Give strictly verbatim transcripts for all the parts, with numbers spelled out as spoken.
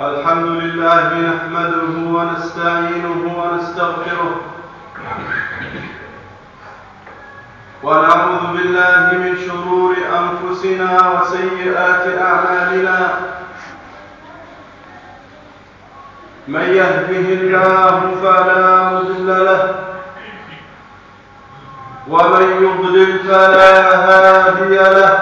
الحمد لله نحمده ونستعينه ونستغفره ونعوذ بالله من شرور أنفسنا وسيئات أعمالنا. من يهده الله فلا مضل له ومن يضلل فلا هادي له،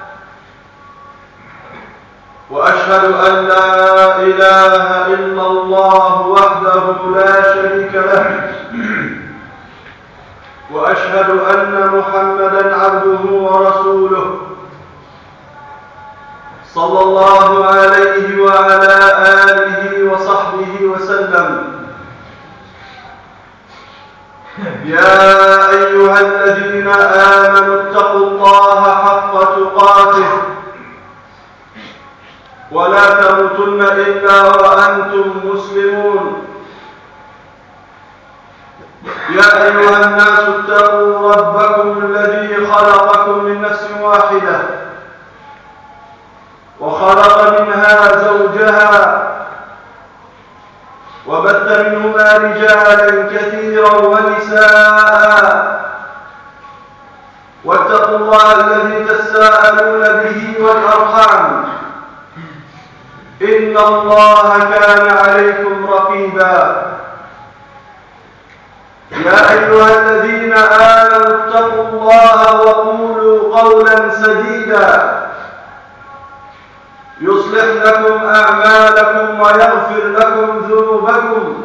وأشهد أن لا إله إلا الله وحده لا شريك له، وأشهد أن محمدًا عبده ورسوله صلى الله عليه وعلى آله وصحبه وسلم. يا أيها الذين آمنوا اتقوا الله حق تقاته ولا تموتن إلا وأنتم مسلمون. يا أيها الناس اتقوا ربكم الذي خلقكم من نفس واحدة وخلق منها زوجها وبث منهما رجالا كثيرا ونساء، واتقوا الله الذي تساءلون به والأرحام إن الله كان عليكم رقيبا. يا أيها الذين آمنوا اتقوا الله وقولوا قولا سديدا يصلح لكم أعمالكم ويغفر لكم ذنوبكم،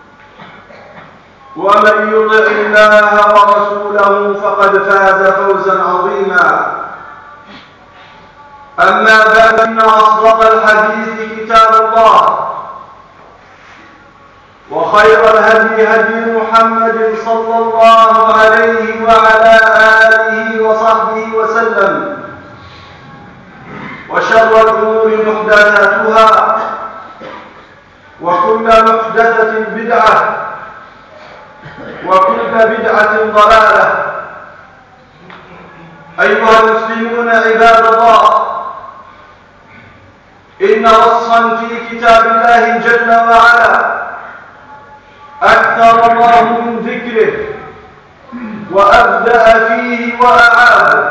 ومن يطع الله ورسوله فقد فاز فوزا عظيما. أما بعد، فإن أصدق الحديث كتاب الله، وخير الهدي هدي محمد صلى الله عليه وعلى آله وصحبه وسلم، وشر الأمور محدثاتها، وكل محدثة بدعة، وكل بدعة ضلالة. أيها المسلمون عباد الله، إن نصا في كتاب الله جل وعلا أكثر الله من ذكره وأبدأ فيه وأعاد،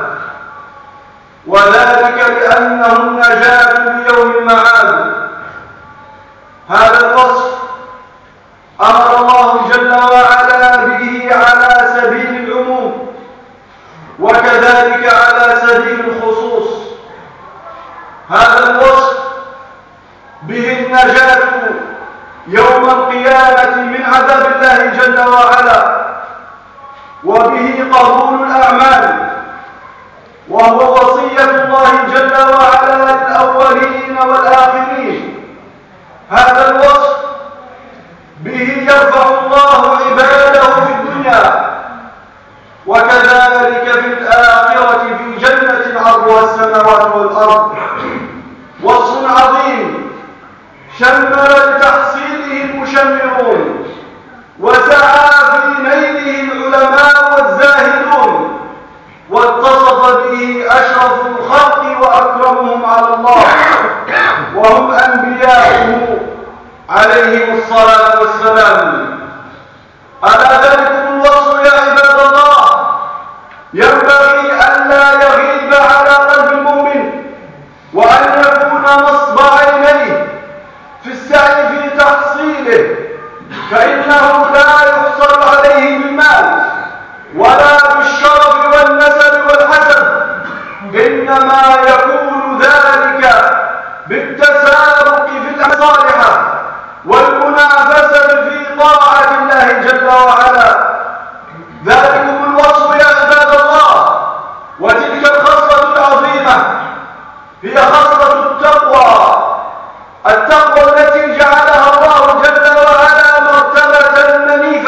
وذلك لأنه النجاة ليوم المعاد. هذا الوصف أمر الله جل وعلا به على سبيل العموم، وكذلك على سبيل الخصوص. هذا الوصف به النجاة يوم القيامة من عذاب الله جل وعلا، وبه قبول الأعمال، وهو وصية الله جل وعلا للأولين والآخرين. هذا الوصف به يرفع الله عباده في الدنيا، وكذلك في الآخرة في جنة عرضها السماوات والأرض. وصف عظيم شمل لتحصيله المشمرون، وسعى في نيله العلماء والزاهدون، واتصف به أشرف الخلق وأكرمهم على الله، وهم أنبياؤه عليهم الصلاة والسلام. ألا ذلكم الوصف يا عباد الله ينبغي أن لا يغيب على قلب المؤمن، وأن يكون نصب عينيه في السعي في تحصيله، فإنه لا يحصل عليه بالمال ولا بالشرف والنسب والحسب، إنما يكون ذلك بالتسابق في الصالحة والمنافسة في طاعة الله جل وعلا. ذلكم الوصف يا عباد الله، وتلك الخصلة العظيمة هي خصلة التقوى، التقوى التي جعلها الله جل وعلا مرتبة منيفة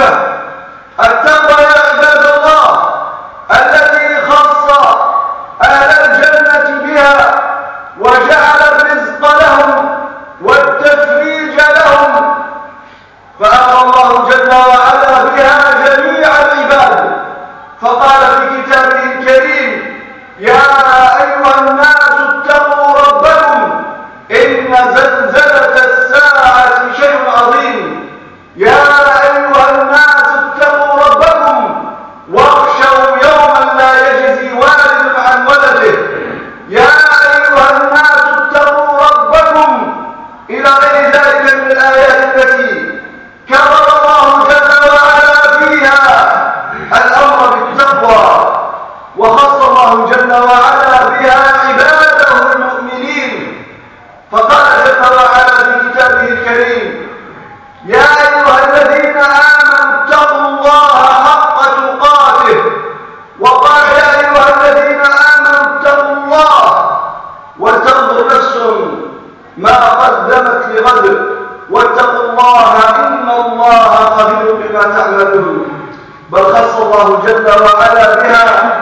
ليجزيهم بما تعملون. بل خص الله جل وعلا بها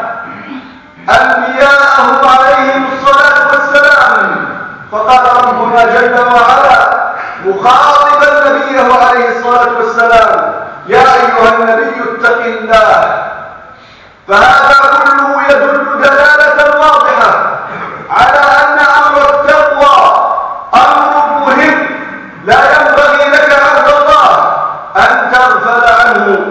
أنبياءه عليهم الصلاة والسلام، فقال ربنا جل وعلا مخاطبا نبيه عليه الصلاة والسلام: يا أيها النبي اتق الله. فهذا كله يدل دلالة واضحة على أن أمر التقوى أمر مهم لا ينبغي لك عبد الله أن تغفل عنه.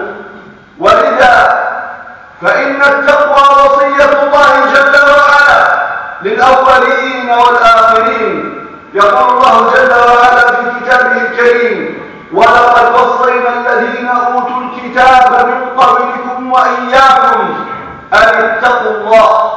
ولذا فإن التقوى وصية الله جل وعلا للأولين والآخرين. يقول الله جل وعلا في كتابه الكريم: ولقد وصينا الذين أوتوا الكتاب من قبلكم وإياكم أن اتقوا الله.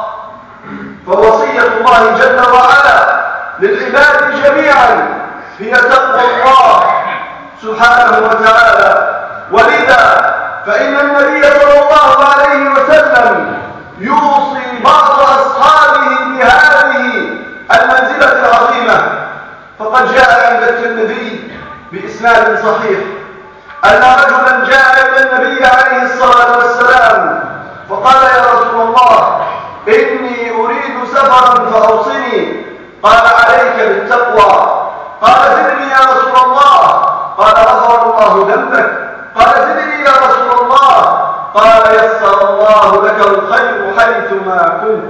فوصية الله جل وعلا للعباد جميعا هي تقوى الله سبحانه وتعالى. ولذا فإن النبي صلى الله عليه وسلم يوصي بعض أصحابه بهذه المنزلة العظيمة. فقد جاء عند الترمذي بإسناد صحيح أن رجلا جاء إلى النبي عليه الصلاة والسلام فقال: يا رسول الله، إني أريد سفرا فأوصني. قال: عليك بالتقوى. قال: زدني يا رسول الله. قال: غفر الله ذنبك. قال: زدني يا رسول الله. قال: يسر الله لك الخير حيثما كنت.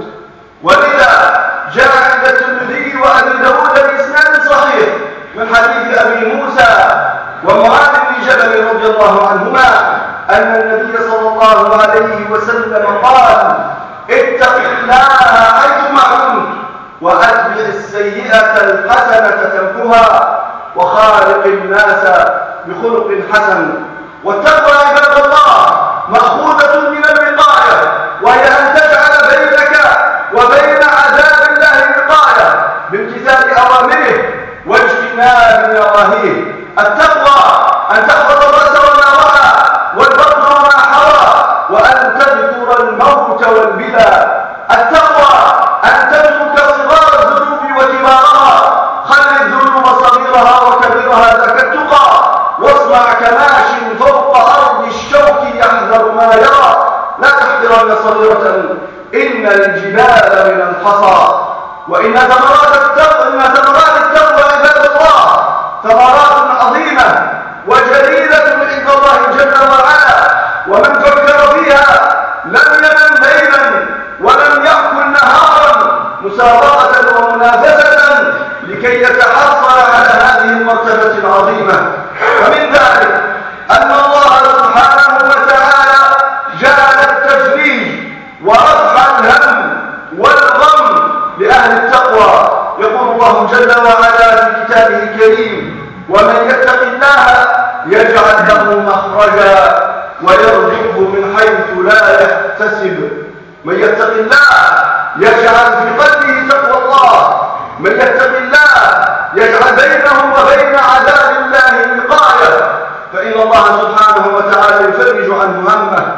ولذا جاء عند الترمذي وأبي داود بإسناد صحيح من حديث أبي موسى ومعاذ بن جبل رضي الله عنهما أن النبي صلى الله عليه وسلم قال: اتق الله حيثما كنت وأتبع السيئة الحسنة تمحها وخالق الناس بخلق حسن. والتقوى عباد الله مأخوذة من الوقاية، وهي أن تجعل بينك وبين عذاب الله وقاية بامتثال أوامره واجتناب نواهيه. التقوى أن تحفظ الرأس وما وعى والبطن وما حوى، وأن تذكر الموت والبلى. التقوى أن تترك صغار الذنوب وكبارها، خل الذنوب صغيرها وكبيرها ذاك التقى، واصنع كماش فوق أرض الشوك يحذر ما يرى، لا تحذرن صغيرة إن الجبال من الحصى. وإن ثمرات التقوى إن ثمرات التقوى عباد الله ثمرات عظيمة وجليلة عند الله جل وعلا، ومن فكر فيها لم ينم ليلا ولم يأكل نهارا مسابقة ومنافسة لكي يتحصل على هذه المرتبة العظيمة. ومن ذلك أن الله سبحانه وتعالى جعل التفريج ورفع الهم والغم لأهل التقوى. يقول الله جل وعلا في كتابه الكريم: ومن يتق الله يجعل له مخرجا ويرزقه من حيث لا يحتسب. من يتق الله يجعل في قلبه تقوى الله. من يتق الله يجعل بينه وبين عذاب الله وقاية، فإن الله سبحانه وتعالى يفرج عنه همه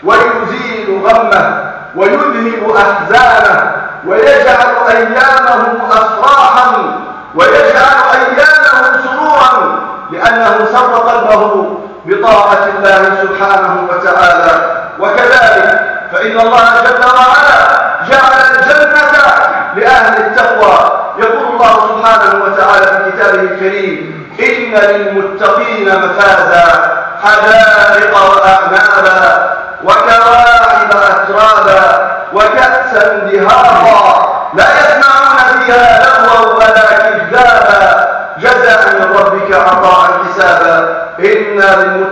ويزيل غمه ويذهب أحزانه ويجعل أيامه أفراحا ويجعل أيامه سرورا، لأنه سر قلبه بطاعة الله سبحانه وتعالى. وكذلك فإن الله جل وعلا جعل الجنة لأهل التقوى. يقول الله سبحانه وتعالى في كتابه الكريم: إن للمتقين مفازا حدائق وأعنابا وكواعب أترابا وكأسا دهاقا لا يسمعون فيها لغوا ولا كذابا جزاء من ربك عطاء حسابا. إن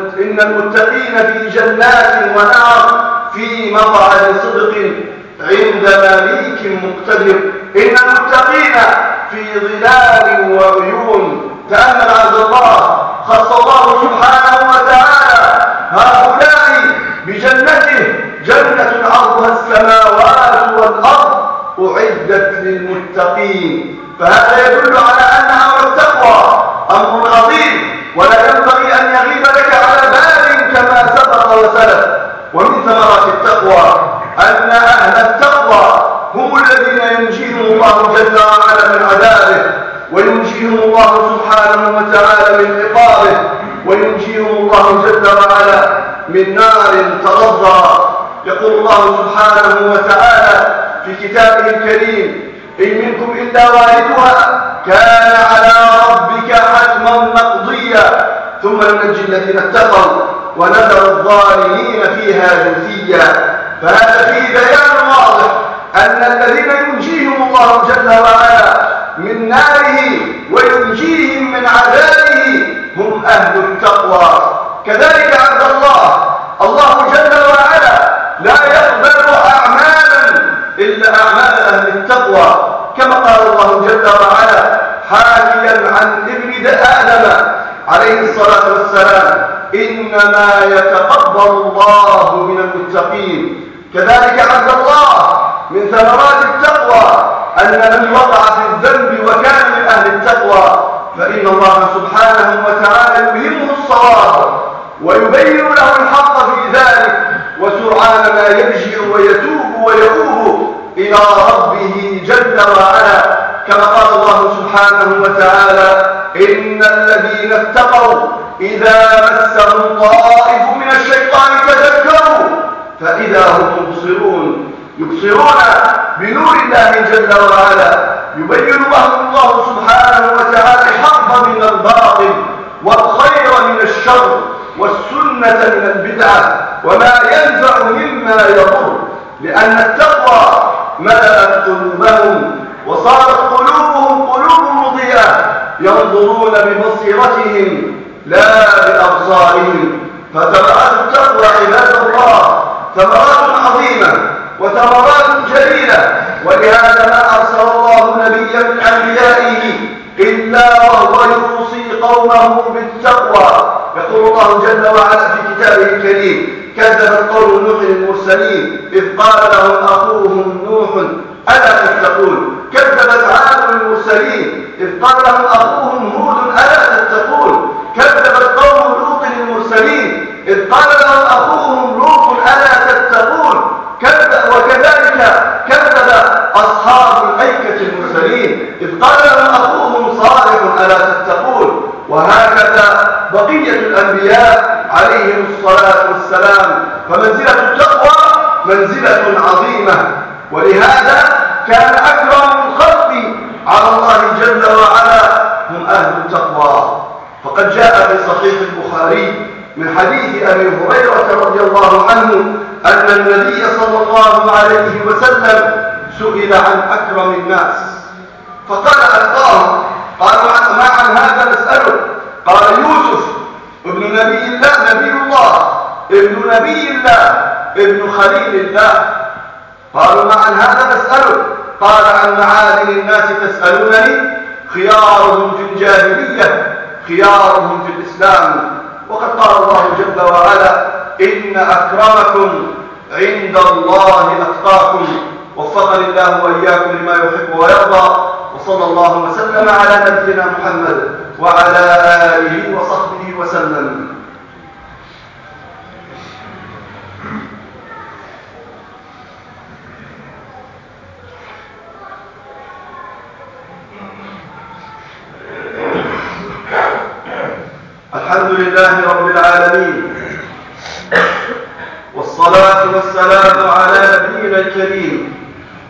المتقين في جنات ونار في مقعد صدق عند مليك مقتدر. إن المتقين في ظلال وعيون. تأمل عبد الله، خص الله سبحانه وتعالى هؤلاء بجنته، جنة عرضها السماوات والأرض أعدت للمتقين. فهذا يدل على أن أمر التقوى أمر عظيم ولا ينبغي أن يغيب لك على بال كما سبق وسلف. ومن ثمرات التقوى أن أهل التقوى هم الذين ينجيهم الله جل وعلا من عذابه، وينجيهم الله سبحانه وتعالى من عقابه، وينجيهم الله جل من نار تلظى. يقول الله سبحانه وتعالى في كتابه الكريم: إن منكم إلا واردها كان على ربك حتما مقضيا ثم ننجي الذين اتقوا ونذر الظالمين فيها جثيا. فهذا فيه بيان واضح أن الذين ينجيهم الله جل وعلا من ناره وينجيهم من عذابه هم أهل التقوى. كذلك عبد الله، الله جل وعلا لا يقبل أعمالا إلا أعمال أهل التقوى، كما قال الله جل وعلا حاكيا عن ابن آدم عليه الصلاة والسلام: إنما يتقبل الله من المتقين. كذلك عبد الله من ثمرات التقوى أن من وقع في الذنب وكان من أهل التقوى فإن الله سبحانه وتعالى يلهمه الصواب ويبين له الحق في ذلك، وسرعان ما يرجع ويتوب ويؤوب إلى ربه جل وعلا، كما قال الله سبحانه وتعالى: إن الذين اتقوا إذا مسهم طائف من الشيطان تذكروا فإذا هم مبصرون. يبصرون بنور الله جل وعلا، يبين لهم الله سبحانه وتعالى الحق من الباطل والخير من الشر والسنة من البدعة وما ينفع مما يضر، لأن التقوى ملأت قلوبهم وصارت قلوبهم قلوب مضيئة ينظرون ببصيرتهم لا بأبصارهم. فثمرات التقوى عباد الله ثمرات عظيمة وثمرات جليلة، ولهذا ما أرسل الله نبيا من أنبيائه إلا وهو يوصي قومه بالتقوى. يقول الله جل وعلا في كتابه الكريم: كذبت قوم نوح المرسلين إذ قال لهم أخوهم نوح ألا تتقون. كذبت عاد المرسلين إذ قال لهم أخوهم هود ألا تتقون. كذبت قوم لوط المرسلين إذ قال لهم أخوهم لوط ألا تتقون. وكذلك كذب أصحاب الأيكة المرسلين إذ قال لهم أخوهم صالح ألا تتقون. وهكذا بقية الأنبياء عليهم الصلاة والسلام. فمنزلة التقوى منزلة عظيمة، ولهذا كان أكرم الخلق على الله جل وعلا هم أهل التقوى. فقد جاء في صحيح البخاري من حديث أبي هريرة رضي الله عنه أن النبي صلى الله عليه وسلم سئل عن أكرم الناس فقال أتقاهم. قالوا ما عن هذا نسأله؟ قال: يوسف ابن نبي الله نبي الله ابن نبي الله ابن خليل الله. قالوا ما عن هذا نسأله؟ قال: عن معادن الناس تسألونني؟ خيارهم في الجاهلية خيارهم في الإسلام. وقد قال الله جل وعلا: إن أكرمكم عند الله أتقاكم. وفقني الله وإياكم لما يحب ويرضى، وصلى الله وسلم على نبينا محمد وعلى آله وصحبه وسلم. الحمد لله رب العالمين، والصلاة والسلام على نبينا الكريم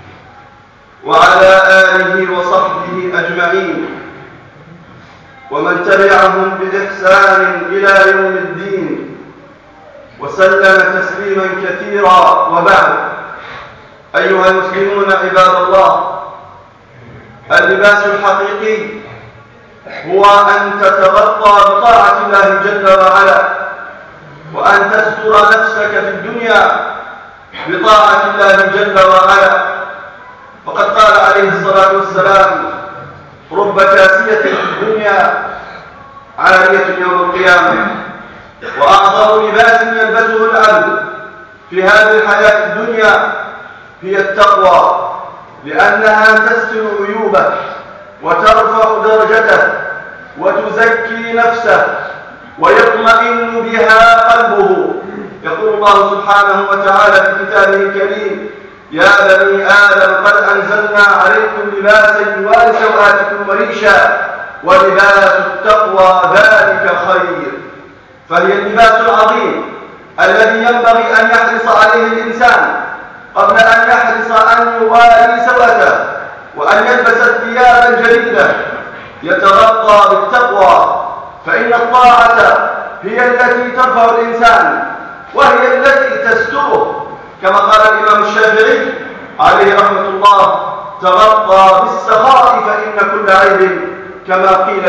وعلى آله وصحبه أجمعين ومن تبعهم بإحسان إلى يوم الدين وسلم تسليما كثيرا. وبعد، أيها المسلمون عباد الله، اللباس الحقيقي هو أن تتغطى بطاعة الله جل وعلا، وأن تستر نفسك في الدنيا بطاعة الله جل وعلا. فقد قال عليه الصلاة والسلام: رب كاسية في الدنيا عارية يوم القيامة. وأعظم لباس يلبسه العبد في هذه الحياة الدنيا هي التقوى، لأنها تستر عيوبه وترفع درجته وتزكي نفسه ويطمئن بها قلبه. يقول الله سبحانه وتعالى في كتابه الكريم: يا بني آدم قد أنزلنا عليكم لباسا يواري سوآتكم وريشا ولباس التقوى ذلك خير. فهي اللباس العظيم الذي أن يحرص عليه الإنسان، قبل أن يحرص أن يواري سوءته وأن يلبس ثيابا جديدة، يترقى بالتقوى، فإن الطاعة هي التي ترفع الإنسان وهي التي تستره، كما قال الإمام الشافعي عليه رحمة الله: ترقى بالسخاء فإن كل عيب كما قيل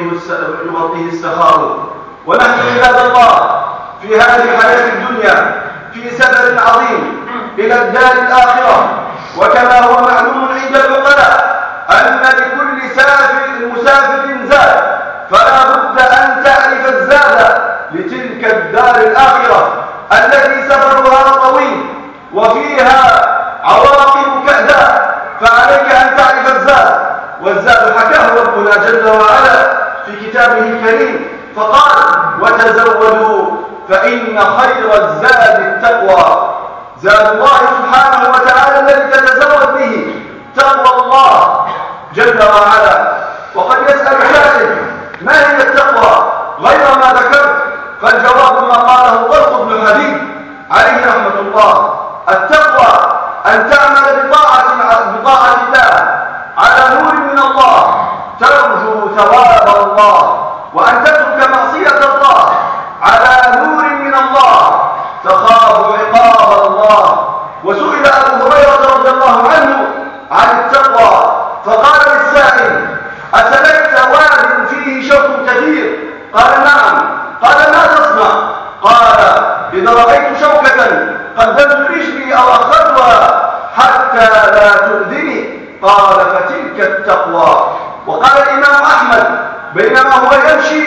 يغطيه السخاء. ونحن عباد الله في هذه الحياة الدنيا في سفر عظيم إلى الدار الآخرة، وكما هو معلوم عند العقلاء أن لكل سافر مسافر زاد، فلا بد أن تعرف الزاد لتلك الدار الآخرة التي سفرها طويل وفيها عواقب كأداء، فعليك أن تعرف الزاد. والزاد حكاه ربنا جل وعلا في كتابه الكريم فقال: وتزودوا فإن خير الزاد التقوى. زاد الله سبحانه وتعالى الذي تتزود به تقوى الله جل وعلا. وقد يسأل سائل: ما هي التقوى غير ما ذكرت؟ فالجواب ما قاله طلق بن حبيب عليه رحمة الله: التقوى أن تعمل بطاعة بطاعة الله على نور من الله ترجو ثواب الله، وأن تترك معصية الله على نور من الله تخاف عقاب الله. وسئل أبو هريرة رضي الله عنه عن التقوى فقال للسائل: أسلكت واد فيه شوك كثير؟ قال: نعم. قال: ما تصنع؟ قال: إذا رأيت شوكة قدمت رجلي أو أخذتها حتى لا تؤذني. قال: فتلك التقوى. وقال الإمام أحمد: بينما هو يمشي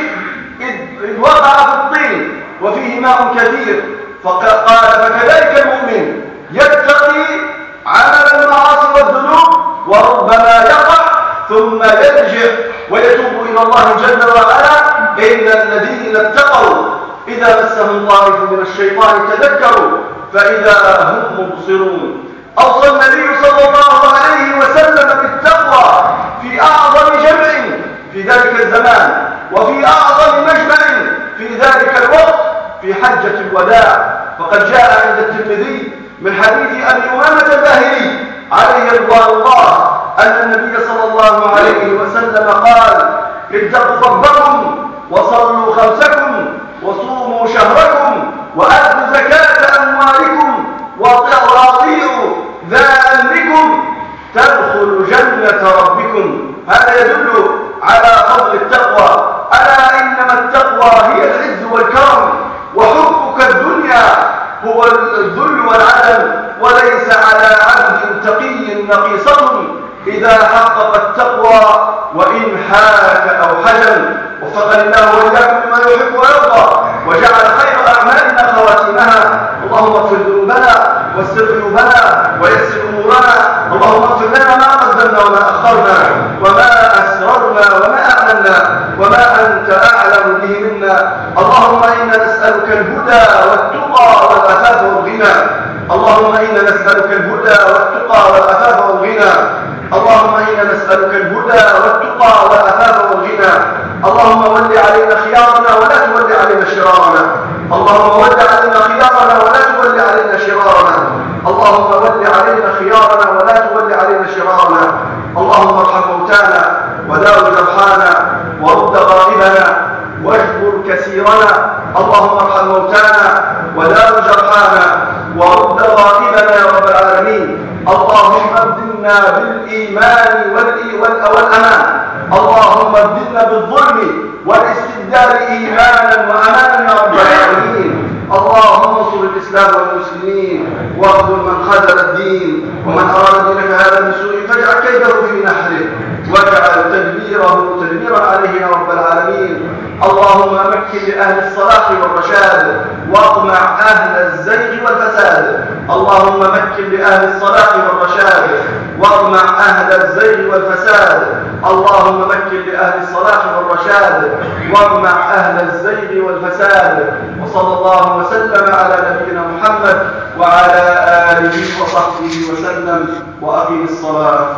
إذ وقع في الطين وفيه ماء كثير، فقال: فكذلك المؤمن يتقي عمل المعاصي والذنوب وربما يقع ثم يرجع ويتوب إلى الله جل وعلا. إلا الذين اتقوا إذا مسهم طائف من الشيطان تذكروا فإذا هم مبصرون. أوصى النبي صلى الله عليه وسلم بالتقوى في أعظم جمع في ذلك الزمان وفي أعظم مجمع في ذلك الوقت في حجة الوداع. فقد جاء عند الترمذي من حديث أبي أمامة الباهلي عليه رضوان الله أن النبي صلى الله عليه وسلم قال: اتقوا ربكم وصلوا خمسكم وصوموا شهركم وأدوا زكاة أموالكم وأطيعوا ذا أمركم تدخلوا جنة ربكم. هذا يدل على فضل التقوى. ألا إنما التقوى هي العز والكرم، وحبك الدنيا هو الذل والعدم، وليس على عبد تقي نقيصة إذا حقق التقوى وإن حاك أو حجم. وفقني الله وإياكم لما يحب ويرضى، وجعل خير أعمالنا خواتمها. اللهم اغفر ذنوبنا واستر عيوبنا ويسر أمورنا. اللهم اغفر لنا ما قدمنا وما أخرنا وما أسررنا وما أعلنا وما أنت أعلم به منا. اللهم إنا نسألك الهدى والتقى والعفاف والغنى. اللهم إنا نسألك الهدى والتقى والعفاف والغنى. اللهم إنا نسألك الهدى والتقى والعفاف والغنى. اللهم ول علينا خيارنا ولا تول علينا شرارنا. اللهم ول علينا خيارنا ولا تول علينا شرارنا. اللهم ول علينا خيارنا ولا تول علينا شرارنا. اللهم ارحم موتانا وداوي جرحانا ورد غائبنا واجبر كثيرنا. اللهم ارحم موتانا وداوي جرحانا ورد غائبنا يا رب العالمين. اللهم ابدلنا بالإيمان والأمان. اللهم ابدلنا بالظلم والاستبدال إيمانا وأمانا يا رب العالمين. اللهم انصر الإسلام والمسلمين واخذل من خذل الدين، ومن أراد دينك هذا بسوء فاجعل كيده في نحره واجعل تدبيره تدميرا عليه يا رب العالمين. اللهم مكن لأهل الصلاح والرشاد واقمع أهل الزيغ والفساد. اللهم مكن لأهل الصلاح والرشاد واقمع أهل الزيغ والفساد. اللهم مكن لأهل الصلاح والرشاد واقمع أهل الزيغ والفساد. وصلى الله وسلم على نبينا محمد وعلى آله وصحبه وسلم. وأقم الصلاة.